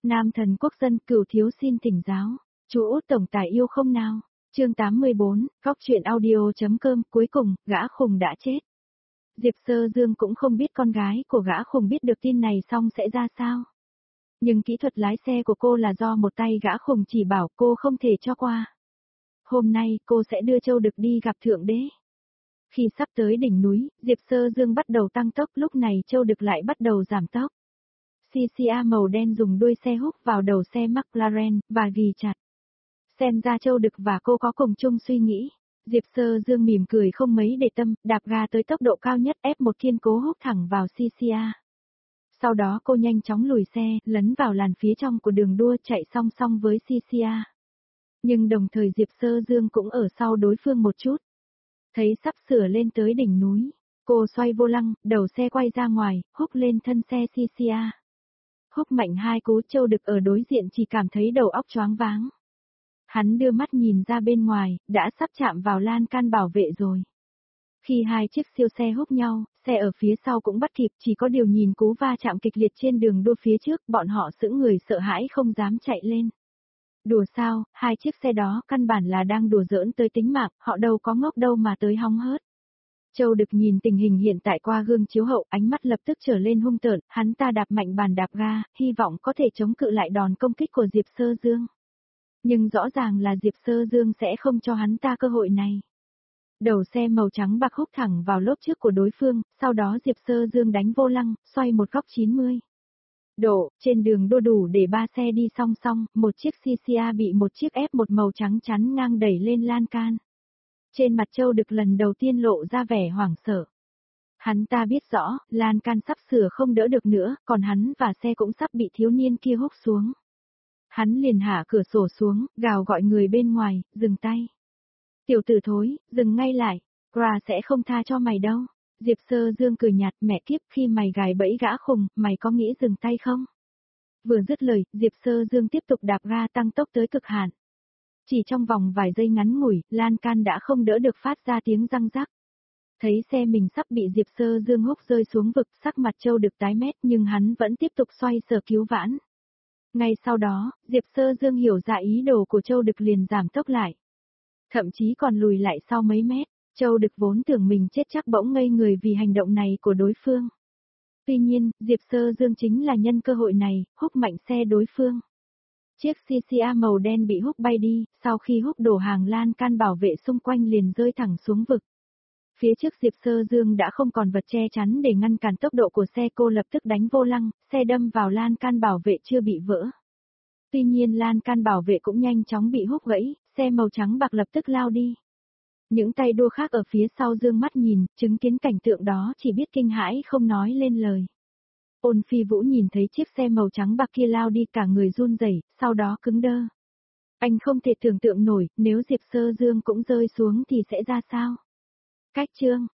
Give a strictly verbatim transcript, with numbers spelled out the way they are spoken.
Nam thần quốc dân cửu thiếu xin thỉnh giáo. Chú Út tổng tài yêu không nào? Chương tám mươi bốn, Góc truyện audio.com. Cuối cùng, gã khùng đã chết. Diệp Sơ Dương cũng không biết con gái của gã khùng biết được tin này xong sẽ ra sao. Nhưng kỹ thuật lái xe của cô là do một tay gã khùng chỉ bảo, cô không thể cho qua. Hôm nay cô sẽ đưa Châu Đực đi gặp Thượng Đế. Khi sắp tới đỉnh núi, Diệp Sơ Dương bắt đầu tăng tốc, lúc này Châu Đực lại bắt đầu giảm tốc. xê xê a màu đen dùng đuôi xe húc vào đầu xe McLaren, và ghì chặt. Xem ra Châu Đực và cô có cùng chung suy nghĩ. Diệp Sơ Dương mỉm cười không mấy để tâm, đạp ga tới tốc độ cao nhất, ép một kiên cố húc thẳng vào xê xê a. Sau đó cô nhanh chóng lùi xe, lấn vào làn phía trong của đường đua, chạy song song với xê xê a. Nhưng đồng thời Diệp Sơ Dương cũng ở sau đối phương một chút. Thấy sắp sửa lên tới đỉnh núi, cô xoay vô lăng, đầu xe quay ra ngoài, húc lên thân xe xê xê a. Húc mạnh hai cú, Châu Đực ở đối diện chỉ cảm thấy đầu óc choáng váng. Hắn đưa mắt nhìn ra bên ngoài, đã sắp chạm vào lan can bảo vệ rồi. Khi hai chiếc siêu xe húc nhau, xe ở phía sau cũng bắt kịp, chỉ có điều nhìn cú va chạm kịch liệt trên đường đua phía trước, bọn họ sững người sợ hãi không dám chạy lên. Đùa sao, hai chiếc xe đó căn bản là đang đùa giỡn tới tính mạng, họ đâu có ngốc đâu mà tới hóng hớt. Châu Đực nhìn tình hình hiện tại qua gương chiếu hậu, ánh mắt lập tức trở lên hung tợn, hắn ta đạp mạnh bàn đạp ga, hy vọng có thể chống cự lại đòn công kích của Diệp Sơ Dương. Nhưng rõ ràng là Diệp Sơ Dương sẽ không cho hắn ta cơ hội này. Đầu xe màu trắng bạc húc thẳng vào lốp trước của đối phương, sau đó Diệp Sơ Dương đánh vô lăng, xoay một góc chín mươi độ, trên đường đua đủ để ba xe đi song song, một chiếc xê xê a bị một chiếc ép một màu trắng chắn ngang đẩy lên lan can. Trên mặt Châu Đực lần đầu tiên lộ ra vẻ hoảng sợ. Hắn ta biết rõ, lan can sắp sửa không đỡ được nữa, còn hắn và xe cũng sắp bị thiếu niên kia húc xuống. Hắn liền hạ cửa sổ xuống, gào gọi người bên ngoài, dừng tay. Tiểu tử thối, dừng ngay lại, Gra sẽ không tha cho mày đâu. Diệp Sơ Dương cười nhạt, mẹ kiếp, khi mày gài bẫy gã khùng, mày có nghĩ dừng tay không? Vừa dứt lời, Diệp Sơ Dương tiếp tục đạp ga tăng tốc tới cực hạn. Chỉ trong vòng vài giây ngắn ngủi, lan can đã không đỡ được phát ra tiếng răng rắc. Thấy xe mình sắp bị Diệp Sơ Dương húc rơi xuống vực, sắc mặt Châu Đực tái mét nhưng hắn vẫn tiếp tục xoay sở cứu vãn. Ngay sau đó, Diệp Sơ Dương hiểu ra ý đồ của Châu Đực liền giảm tốc lại. Thậm chí còn lùi lại sau mấy mét, Châu Đực vốn tưởng mình chết chắc bỗng ngây người vì hành động này của đối phương. Tuy nhiên, Diệp Sơ Dương chính là nhân cơ hội này, húc mạnh xe đối phương. Chiếc xê xê a màu đen bị húc bay đi, sau khi húc đổ hàng lan can bảo vệ xung quanh liền rơi thẳng xuống vực. Phía trước Diệp Sơ Dương đã không còn vật che chắn để ngăn cản tốc độ của xe, cô lập tức đánh vô lăng, xe đâm vào lan can bảo vệ chưa bị vỡ. Tuy nhiên lan can bảo vệ cũng nhanh chóng bị húc gãy, xe màu trắng bạc lập tức lao đi. Những tay đua khác ở phía sau dương mắt nhìn, chứng kiến cảnh tượng đó chỉ biết kinh hãi không nói lên lời. Ôn Phi Vũ nhìn thấy chiếc xe màu trắng bạc kia lao đi cả người run rẩy, sau đó cứng đơ. Anh không thể tưởng tượng nổi, nếu Diệp Sơ Dương cũng rơi xuống thì sẽ ra sao? Cách chương